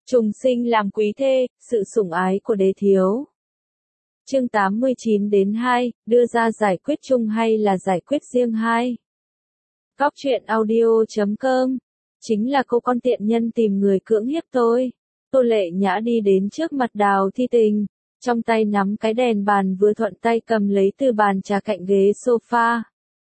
Trùng sinh làm quý thê, sự sủng ái của đế thiếu. Chương 89-2, đưa ra giải quyết chung hay là giải quyết riêng 2. Góc truyện audio.com. Chính là cô con tiện nhân tìm người cưỡng hiếp tôi. Tô Lệ Nhã đi đến trước mặt Đào Thi Tình, trong tay nắm cái đèn bàn vừa thuận tay cầm lấy từ bàn trà cạnh ghế sofa.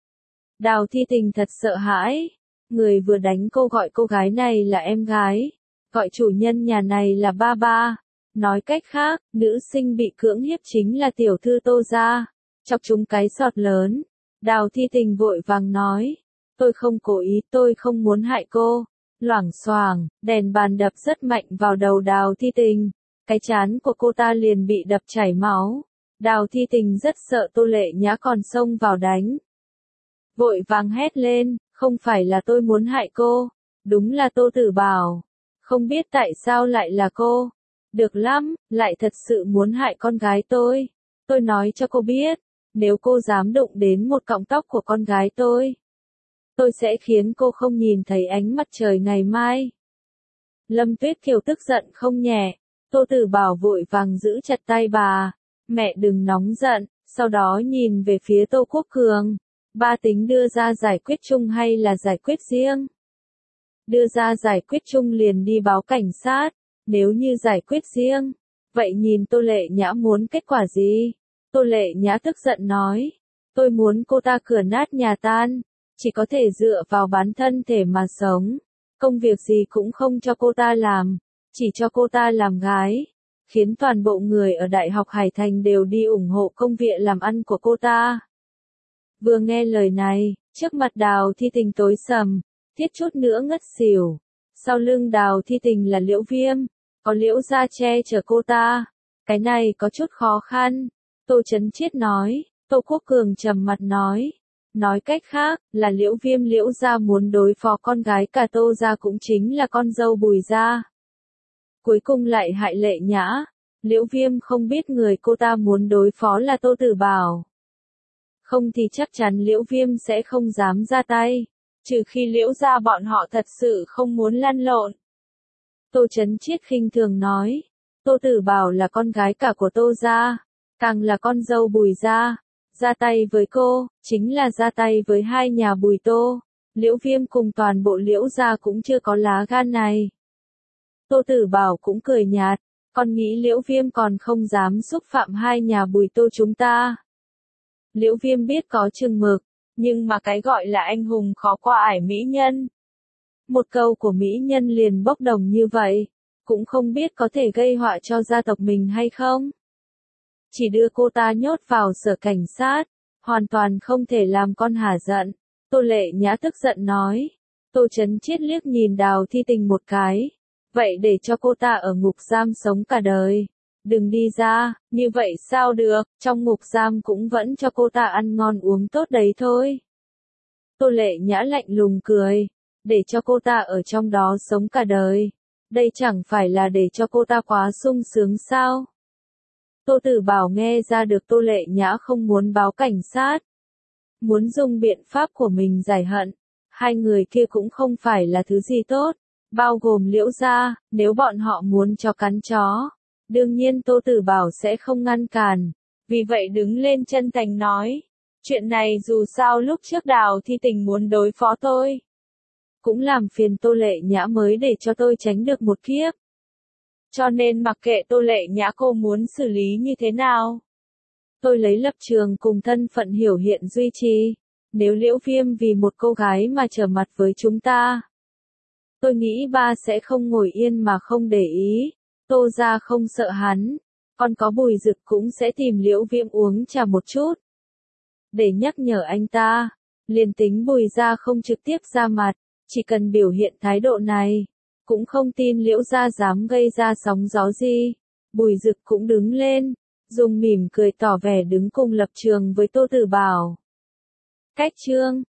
Đào Thi Tình thật sợ hãi, người vừa đánh cô gọi cô gái này là em gái, gọi chủ nhân nhà này là ba ba. Nói cách khác, nữ sinh bị cưỡng hiếp chính là tiểu thư Tô gia. Chọc chúng cái sọt lớn. Đào Thi Tình vội vàng nói, tôi không cố ý, tôi không muốn hại cô. Loảng xoảng, đèn bàn đập rất mạnh vào đầu Đào Thi Tình. Cái trán của cô ta liền bị đập chảy máu. Đào Thi Tình rất sợ Tô Lệ Nhã còn xông vào đánh. Vội vàng hét lên, không phải là tôi muốn hại cô, đúng là Tô Tử Bảo. Không biết tại sao lại là cô. Được lắm, lại thật sự muốn hại con gái tôi. Tôi nói cho cô biết, nếu cô dám đụng đến một cọng tóc của con gái tôi sẽ khiến cô không nhìn thấy ánh mặt trời ngày mai. Lâm Tuyết Kiều tức giận không nhẹ, Tô Tử Bảo vội vàng giữ chặt tay bà. Mẹ đừng nóng giận, sau đó nhìn về phía Tô Quốc Cường. Ba tính đưa ra giải quyết chung hay là giải quyết riêng? Đưa ra giải quyết chung liền đi báo cảnh sát. Nếu như giải quyết riêng, vậy nhìn Tô Lệ Nhã muốn kết quả gì? Tô Lệ Nhã tức giận nói, tôi muốn cô ta cửa nát nhà tan, chỉ có thể dựa vào bán thân thể mà sống. Công việc gì cũng không cho cô ta làm, chỉ cho cô ta làm gái, khiến toàn bộ người ở Đại học Hải Thành đều đi ủng hộ công việc làm ăn của cô ta. Vừa nghe lời này, trước mặt Đào Thi Tình tối sầm, thiết chút nữa ngất xỉu. Sau lưng Đào Thi Tình là Liễu Viêm, có Liễu gia che chở cô ta. Cái này có chút khó khăn. Tô Chấn Chiết nói, Tô Quốc Cường trầm mặt nói. Nói cách khác, là Liễu Viêm Liễu gia muốn đối phó con gái cả Tô gia cũng chính là con dâu Bùi gia. Cuối cùng lại hại Lệ Nhã. Liễu Viêm không biết người cô ta muốn đối phó là Tô Tử Bảo. Không thì chắc chắn Liễu Viêm sẽ không dám ra tay. Trừ khi Liễu gia bọn họ thật sự không muốn lăn lộn. Tô Chấn Chiết khinh thường nói, Tô Tử Bảo là con gái cả của Tô gia, càng là con dâu Bùi gia, ra tay với cô, chính là ra tay với hai nhà Bùi Tô. Liễu Viêm cùng toàn bộ Liễu gia cũng chưa có lá gan này. Tô Tử Bảo cũng cười nhạt, con nghĩ Liễu Viêm còn không dám xúc phạm hai nhà Bùi Tô chúng ta. Liễu Viêm biết có chừng mực, nhưng mà cái gọi là anh hùng khó qua ải mỹ nhân. Một câu của mỹ nhân liền bốc đồng như vậy, cũng không biết có thể gây họa cho gia tộc mình hay không. Chỉ đưa cô ta nhốt vào sở cảnh sát, hoàn toàn không thể làm con hả giận. Tô Lệ Nhã tức giận nói. Tô Chấn Chiết liếc nhìn Đào Thi Tình một cái. Vậy để cho cô ta ở ngục giam sống cả đời. Đừng đi ra, như vậy sao được, trong ngục giam cũng vẫn cho cô ta ăn ngon uống tốt đấy thôi. Tô Lệ Nhã lạnh lùng cười. Để cho cô ta ở trong đó sống cả đời. Đây chẳng phải là để cho cô ta quá sung sướng sao? Tô Tử Bảo nghe ra được Tô Lệ Nhã không muốn báo cảnh sát. Muốn dùng biện pháp của mình giải hận. Hai người kia cũng không phải là thứ gì tốt. Bao gồm Liễu gia, nếu bọn họ muốn cho cắn chó. Đương nhiên Tô Tử Bảo sẽ không ngăn cản. Vì vậy đứng lên chân thành nói. Chuyện này dù sao lúc trước Đào Thi Tình muốn đối phó tôi. Cũng làm phiền Tô Lệ Nhã mới để cho tôi tránh được một kiếp. Cho nên mặc kệ Tô Lệ Nhã cô muốn xử lý như thế nào. Tôi lấy lập trường cùng thân phận hiểu hiện duy trì. Nếu Liễu Viêm vì một cô gái mà trở mặt với chúng ta. Tôi nghĩ ba sẽ không ngồi yên mà không để ý. Tô gia không sợ hắn. Còn có Bùi Dực cũng sẽ tìm Liễu Viêm uống trà một chút. Để nhắc nhở anh ta. Liền tính Bùi gia không trực tiếp ra mặt. Chỉ cần biểu hiện thái độ này, cũng không tin Liễu gia dám gây ra sóng gió gì. Bùi Dực cũng đứng lên, dùng mỉm cười tỏ vẻ đứng cùng lập trường với Tô Tử Bảo. Cách chương